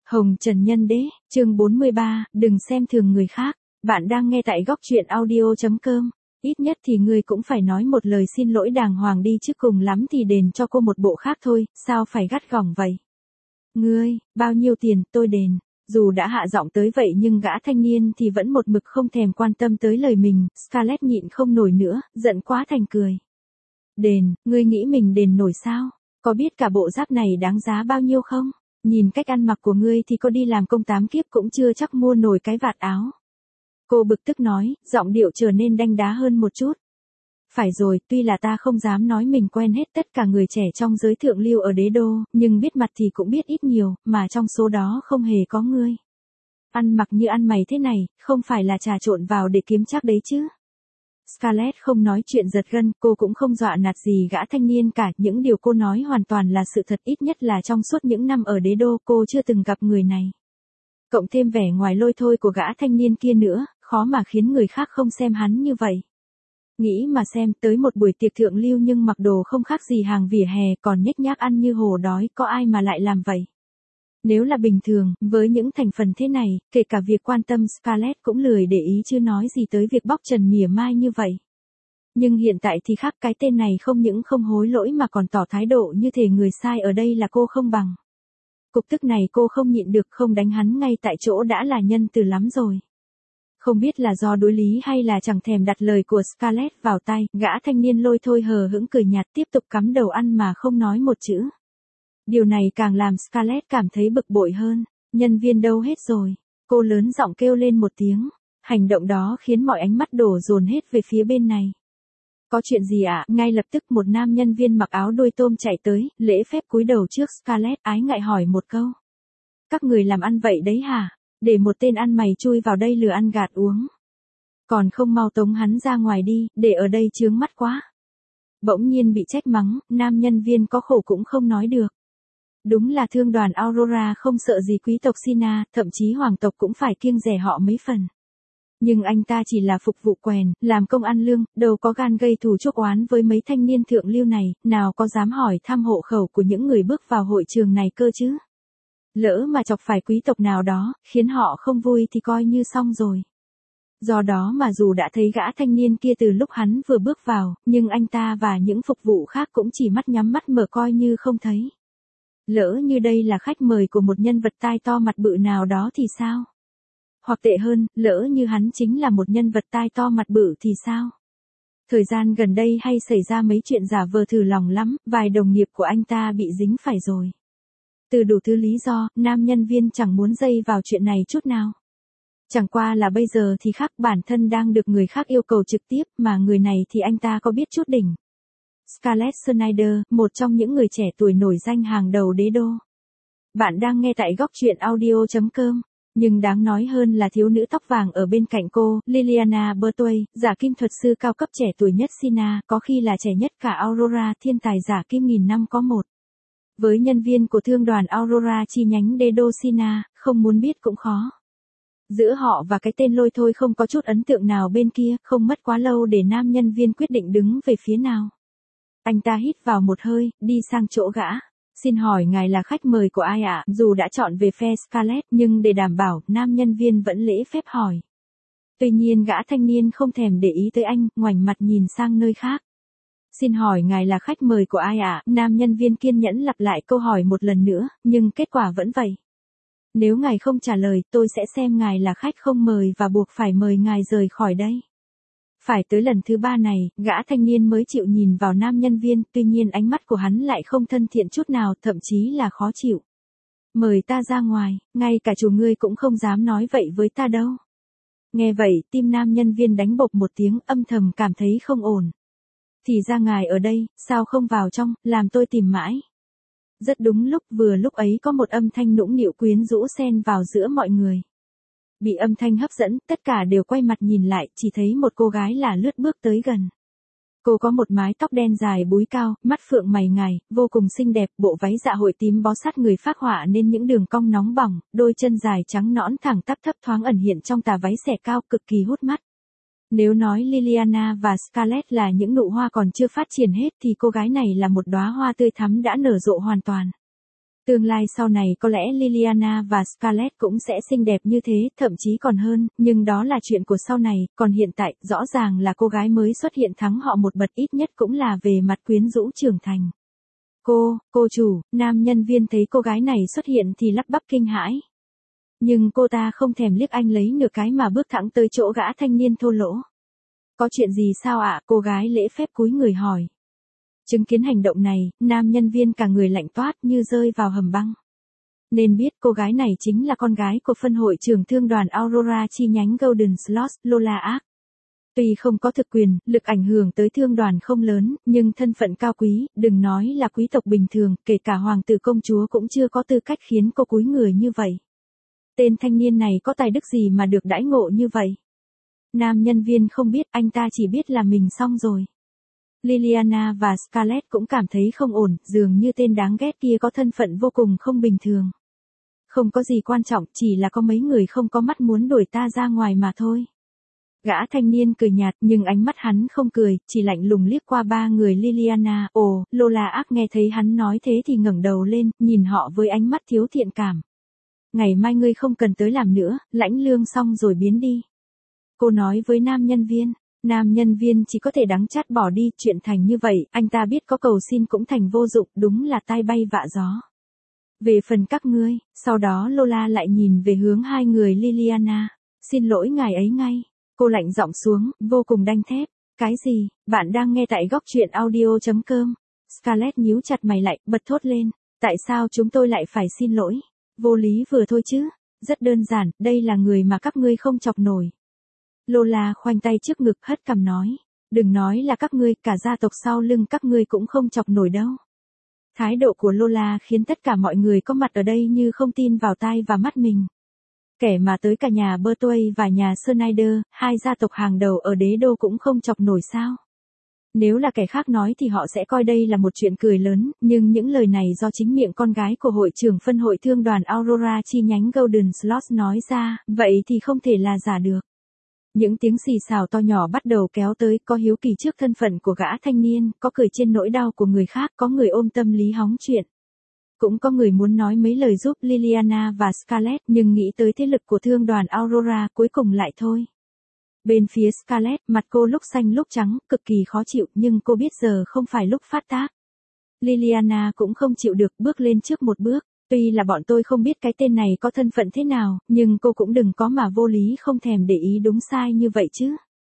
Hồng Trần Nhân Đế, chương 43, đừng xem thường người khác. Bạn đang nghe tại góc truyện audio.com. Ít nhất thì ngươi cũng phải nói một lời xin lỗi đàng hoàng đi chứ, cùng lắm thì đền cho cô một bộ khác thôi, sao phải gắt gỏng vậy? Ngươi, bao nhiêu tiền, tôi đền. Dù đã hạ giọng tới vậy nhưng gã thanh niên thì vẫn một mực không thèm quan tâm tới lời mình. Scarlett nhịn không nổi nữa, giận quá thành cười. Đền, ngươi nghĩ mình đền nổi sao? Có biết cả bộ giáp này đáng giá bao nhiêu không? Nhìn cách ăn mặc của ngươi thì có đi làm công 8 kiếp cũng chưa chắc mua nổi cái vạt áo. Cô bực tức nói, giọng điệu trở nên đanh đá hơn một chút. Phải rồi, tuy là ta không dám nói mình quen hết tất cả người trẻ trong giới thượng lưu ở đế đô, nhưng biết mặt thì cũng biết ít nhiều, mà trong số đó không hề có ngươi. Ăn mặc như ăn mày thế này, không phải là trà trộn vào để kiếm chắc đấy chứ. Scarlett không nói chuyện giật gân, cô cũng không dọa nạt gì gã thanh niên cả, những điều cô nói hoàn toàn là sự thật, ít nhất là trong suốt những năm ở đế đô cô chưa từng gặp người này. Cộng thêm vẻ ngoài lôi thôi của gã thanh niên kia nữa, khó mà khiến người khác không xem hắn như vậy. Nghĩ mà xem, tới một buổi tiệc thượng lưu nhưng mặc đồ không khác gì hàng vỉa hè, còn nhếch nhác ăn như hổ đói, có ai mà lại làm vậy? Nếu là bình thường, với những thành phần thế này, kể cả việc quan tâm Scarlett cũng lười để ý chứ nói gì tới việc bóc trần mỉa mai như vậy. Nhưng hiện tại thì khác, cái tên này không những không hối lỗi mà còn tỏ thái độ như thể người sai ở đây là cô không bằng. Cục tức này cô không nhịn được, không đánh hắn ngay tại chỗ đã là nhân từ lắm rồi. Không biết là do đối lý hay là chẳng thèm đặt lời của Scarlett vào tai, gã thanh niên lôi thôi hờ hững cười nhạt tiếp tục cắm đầu ăn mà không nói một chữ. Điều này càng làm Scarlett cảm thấy bực bội hơn. Nhân viên đâu hết rồi? Cô lớn giọng kêu lên một tiếng. Hành động đó khiến mọi ánh mắt đổ dồn hết về phía bên này. Có chuyện gì ạ? Ngay lập tức một nam nhân viên mặc áo đuôi tôm chạy tới, lễ phép cúi đầu trước Scarlett, ái ngại hỏi một câu. Các người làm ăn vậy đấy hả? Để một tên ăn mày chui vào đây lừa ăn gạt uống. Còn không mau tống hắn ra ngoài đi, để ở đây chướng mắt quá. Bỗng nhiên bị trách mắng, nam nhân viên có khổ cũng không nói được. Đúng là thương đoàn Aurora không sợ gì quý tộc Sina, thậm chí hoàng tộc cũng phải kiêng dè họ mấy phần. Nhưng anh ta chỉ là phục vụ quèn, làm công ăn lương, đâu có gan gây thù chuốc oán với mấy thanh niên thượng lưu này, nào có dám hỏi thăm hộ khẩu của những người bước vào hội trường này cơ chứ. Lỡ mà chọc phải quý tộc nào đó, khiến họ không vui thì coi như xong rồi. Do đó mà dù đã thấy gã thanh niên kia từ lúc hắn vừa bước vào, nhưng anh ta và những phục vụ khác cũng chỉ mắt nhắm mắt mở coi như không thấy. Lỡ như đây là khách mời của một nhân vật tai to mặt bự nào đó thì sao? Hoặc tệ hơn, lỡ như hắn chính là một nhân vật tai to mặt bự thì sao? Thời gian gần đây hay xảy ra mấy chuyện giả vờ thử lòng lắm, vài đồng nghiệp của anh ta bị dính phải rồi. Từ đủ thứ lý do, nam nhân viên chẳng muốn dây vào chuyện này chút nào. Chẳng qua là bây giờ thì khác, bản thân đang được người khác yêu cầu trực tiếp, mà người này thì anh ta có biết chút đỉnh. Scarlett Snyder, một trong những người trẻ tuổi nổi danh hàng đầu đế đô. Bạn đang nghe tại góc truyện audio.com. Nhưng đáng nói hơn là thiếu nữ tóc vàng ở bên cạnh cô, Liliana Bertway, giả kim thuật sư cao cấp trẻ tuổi nhất Sina, có khi là trẻ nhất cả Aurora, thiên tài giả kim nghìn năm có một. Với nhân viên của thương đoàn Aurora chi nhánh đế đô Sina, không muốn biết cũng khó. Giữa họ và cái tên lôi thôi không có chút ấn tượng nào bên kia, không mất quá lâu để nam nhân viên quyết định đứng về phía nào. Anh ta hít vào một hơi, đi sang chỗ gã. Xin hỏi ngài là khách mời của ai ạ? Dù đã chọn về phe Scarlett, nhưng để đảm bảo, nam nhân viên vẫn lễ phép hỏi. Tuy nhiên gã thanh niên không thèm để ý tới anh, ngoảnh mặt nhìn sang nơi khác. Xin hỏi ngài là khách mời của ai ạ? Nam nhân viên kiên nhẫn lặp lại câu hỏi một lần nữa, nhưng kết quả vẫn vậy. Nếu ngài không trả lời, tôi sẽ xem ngài là khách không mời và buộc phải mời ngài rời khỏi đây. Phải tới lần thứ 3 này, gã thanh niên mới chịu nhìn vào nam nhân viên, tuy nhiên ánh mắt của hắn lại không thân thiện chút nào, thậm chí là khó chịu. Mời ta ra ngoài, ngay cả chủ ngươi cũng không dám nói vậy với ta đâu. Nghe vậy, tim nam nhân viên đánh bộp một tiếng, âm thầm cảm thấy không ổn. Thì ra ngài ở đây, sao không vào trong, làm tôi tìm mãi. Rất đúng lúc, vừa lúc ấy có một âm thanh nũng nịu quyến rũ xen vào giữa mọi người. Bị âm thanh hấp dẫn, tất cả đều quay mặt nhìn lại, chỉ thấy một cô gái là lướt bước tới gần. Cô có một mái tóc đen dài búi cao, mắt phượng mày ngài, vô cùng xinh đẹp, bộ váy dạ hội tím bó sát người phác họa nên những đường cong nóng bỏng, đôi chân dài trắng nõn thẳng tắp thấp thoáng ẩn hiện trong tà váy xẻ cao cực kỳ hút mắt. Nếu nói Liliana và Scarlett là những nụ hoa còn chưa phát triển hết thì cô gái này là một đóa hoa tươi thắm đã nở rộ hoàn toàn. Tương lai sau này có lẽ Liliana và Scarlett cũng sẽ xinh đẹp như thế, thậm chí còn hơn, nhưng đó là chuyện của sau này, còn hiện tại, rõ ràng là cô gái mới xuất hiện thắng họ một bậc, ít nhất cũng là về mặt quyến rũ trưởng thành. Cô chủ, nam nhân viên thấy cô gái này xuất hiện thì lắp bắp kinh hãi. Nhưng cô ta không thèm liếc anh lấy nửa cái mà bước thẳng tới chỗ gã thanh niên thô lỗ. Có chuyện gì sao ạ? Cô gái lễ phép cúi người hỏi. Chứng kiến hành động này, nam nhân viên cả người lạnh toát như rơi vào hầm băng. Nên biết cô gái này chính là con gái của phân hội trưởng thương đoàn Aurora chi nhánh Golden Slots, Lola Ark. Tuy không có thực quyền, lực ảnh hưởng tới thương đoàn không lớn, nhưng thân phận cao quý, đừng nói là quý tộc bình thường, kể cả hoàng tử công chúa cũng chưa có tư cách khiến cô cúi người như vậy. Tên thanh niên này có tài đức gì mà được đãi ngộ như vậy? Nam nhân viên không biết, anh ta chỉ biết là mình xong rồi. Liliana và Scarlett cũng cảm thấy không ổn, dường như tên đáng ghét kia có thân phận vô cùng không bình thường. Không có gì quan trọng, chỉ là có mấy người không có mắt muốn đuổi ta ra ngoài mà thôi. Gã thanh niên cười nhạt nhưng ánh mắt hắn không cười, chỉ lạnh lùng liếc qua ba người Liliana. Ồ, Lola Ark nghe thấy hắn nói thế thì ngẩng đầu lên, nhìn họ với ánh mắt thiếu thiện cảm. Ngày mai ngươi không cần tới làm nữa, lãnh lương xong rồi biến đi. Cô nói với nam nhân viên. Nam nhân viên chỉ có thể đắng chát bỏ đi, chuyện thành như vậy, anh ta biết có cầu xin cũng thành vô dụng, đúng là tai bay vạ gió. Về phần các ngươi, sau đó Lola lại nhìn về hướng hai người Liliana. Xin lỗi ngài ấy ngay. Cô lạnh giọng xuống, vô cùng đanh thép. Cái gì? Bạn đang nghe tại góc truyện audio.com. Scarlett nhíu chặt mày lại, bật thốt lên. Tại sao chúng tôi lại phải xin lỗi? Vô lý vừa thôi chứ. Rất đơn giản, đây là người mà các ngươi không chọc nổi. Lola khoanh tay trước ngực hất cằm nói. Đừng nói là các ngươi, cả gia tộc sau lưng các ngươi cũng không chọc nổi đâu. Thái độ của Lola khiến tất cả mọi người có mặt ở đây như không tin vào tai và mắt mình. Kẻ mà tới cả nhà Bertway và nhà Schneider, hai gia tộc hàng đầu ở đế đô cũng không chọc nổi sao. Nếu là kẻ khác nói thì họ sẽ coi đây là một chuyện cười lớn, nhưng những lời này do chính miệng con gái của hội trưởng phân hội thương đoàn Aurora chi nhánh Golden Slots nói ra, vậy thì không thể là giả được. Những tiếng xì xào to nhỏ bắt đầu kéo tới, có hiếu kỳ trước thân phận của gã thanh niên, có cười trên nỗi đau của người khác, có người ôm tâm lý hóng chuyện. Cũng có người muốn nói mấy lời giúp Liliana và Scarlett, nhưng nghĩ tới thế lực của thương đoàn Aurora, cuối cùng lại thôi. Bên phía Scarlett, mặt cô lúc xanh lúc trắng, cực kỳ khó chịu, nhưng cô biết giờ không phải lúc phát tác. Liliana cũng không chịu được, bước lên trước một bước. Tuy là bọn tôi không biết cái tên này có thân phận thế nào, nhưng cô cũng đừng có mà vô lý không thèm để ý đúng sai như vậy chứ.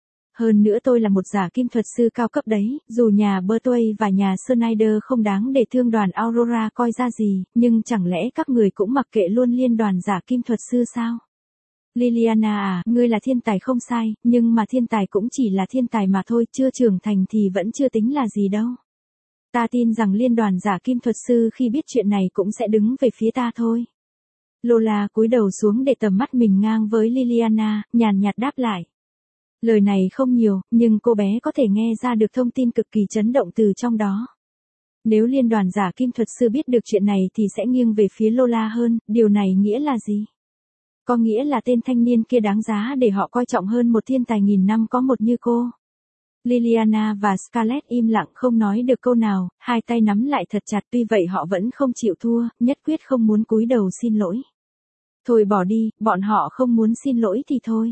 Hơn nữa tôi là một giả kim thuật sư cao cấp đấy, dù nhà Bertway và nhà Schneider không đáng để thương đoàn Aurora coi ra gì, nhưng chẳng lẽ các người cũng mặc kệ luôn liên đoàn giả kim thuật sư sao? Liliana à, ngươi là thiên tài không sai, nhưng mà thiên tài cũng chỉ là thiên tài mà thôi, chưa trưởng thành thì vẫn chưa tính là gì đâu. Ta tin rằng liên đoàn giả kim thuật sư khi biết chuyện này cũng sẽ đứng về phía ta thôi. Lola cúi đầu xuống để tầm mắt mình ngang với Liliana, nhàn nhạt đáp lại. Lời này không nhiều, nhưng cô bé có thể nghe ra được thông tin cực kỳ chấn động từ trong đó. Nếu liên đoàn giả kim thuật sư biết được chuyện này thì sẽ nghiêng về phía Lola hơn, điều này nghĩa là gì? Có nghĩa là tên thanh niên kia đáng giá để họ coi trọng hơn một thiên tài nghìn năm có một như cô. Liliana và Scarlett im lặng không nói được câu nào, hai tay nắm lại thật chặt, tuy vậy họ vẫn không chịu thua, nhất quyết không muốn cúi đầu xin lỗi. Thôi bỏ đi, bọn họ không muốn xin lỗi thì thôi.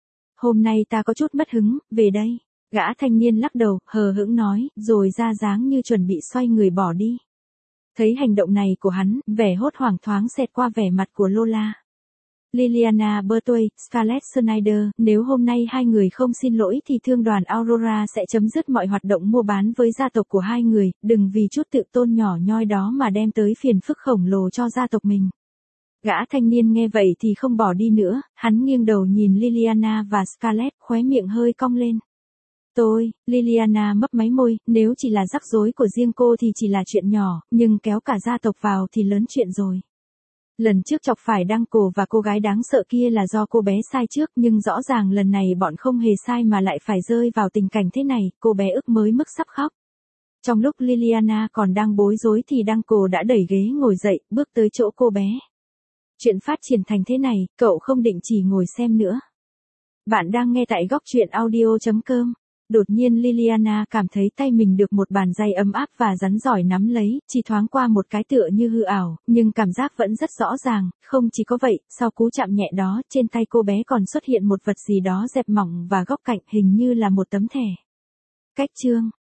Hôm nay ta có chút mất hứng, về đây. Gã thanh niên lắc đầu, hờ hững nói, rồi ra dáng như chuẩn bị xoay người bỏ đi. Thấy hành động này của hắn, vẻ hốt hoảng thoáng xẹt qua vẻ mặt của Lola. Liliana Bertway, Scarlett Schneider, nếu hôm nay hai người không xin lỗi thì thương đoàn Aurora sẽ chấm dứt mọi hoạt động mua bán với gia tộc của hai người, đừng vì chút tự tôn nhỏ nhoi đó mà đem tới phiền phức khổng lồ cho gia tộc mình. Gã thanh niên nghe vậy thì không bỏ đi nữa, hắn nghiêng đầu nhìn Liliana và Scarlett, khóe miệng hơi cong lên. Liliana mấp máy môi, nếu chỉ là rắc rối của riêng cô thì chỉ là chuyện nhỏ, nhưng kéo cả gia tộc vào thì lớn chuyện rồi. Lần trước chọc phải Đăng Cổ và cô gái đáng sợ kia là do cô bé sai trước, nhưng rõ ràng lần này bọn không hề sai mà lại phải rơi vào tình cảnh thế này, cô bé ức mới mức sắp khóc. Trong lúc Liliana còn đang bối rối thì Đăng Cổ đã đẩy ghế ngồi dậy, bước tới chỗ cô bé. Chuyện phát triển thành thế này, cậu không định chỉ ngồi xem nữa. Bạn đang nghe tại góc truyện audio.com. Đột nhiên Liliana cảm thấy tay mình được một bàn tay ấm áp và rắn giỏi nắm lấy, chỉ thoáng qua một cái tựa như hư ảo, nhưng cảm giác vẫn rất rõ ràng, không chỉ có vậy, sau cú chạm nhẹ đó, trên tay cô bé còn xuất hiện một vật gì đó dẹp mỏng và góc cạnh hình như là một tấm thẻ. Cách chương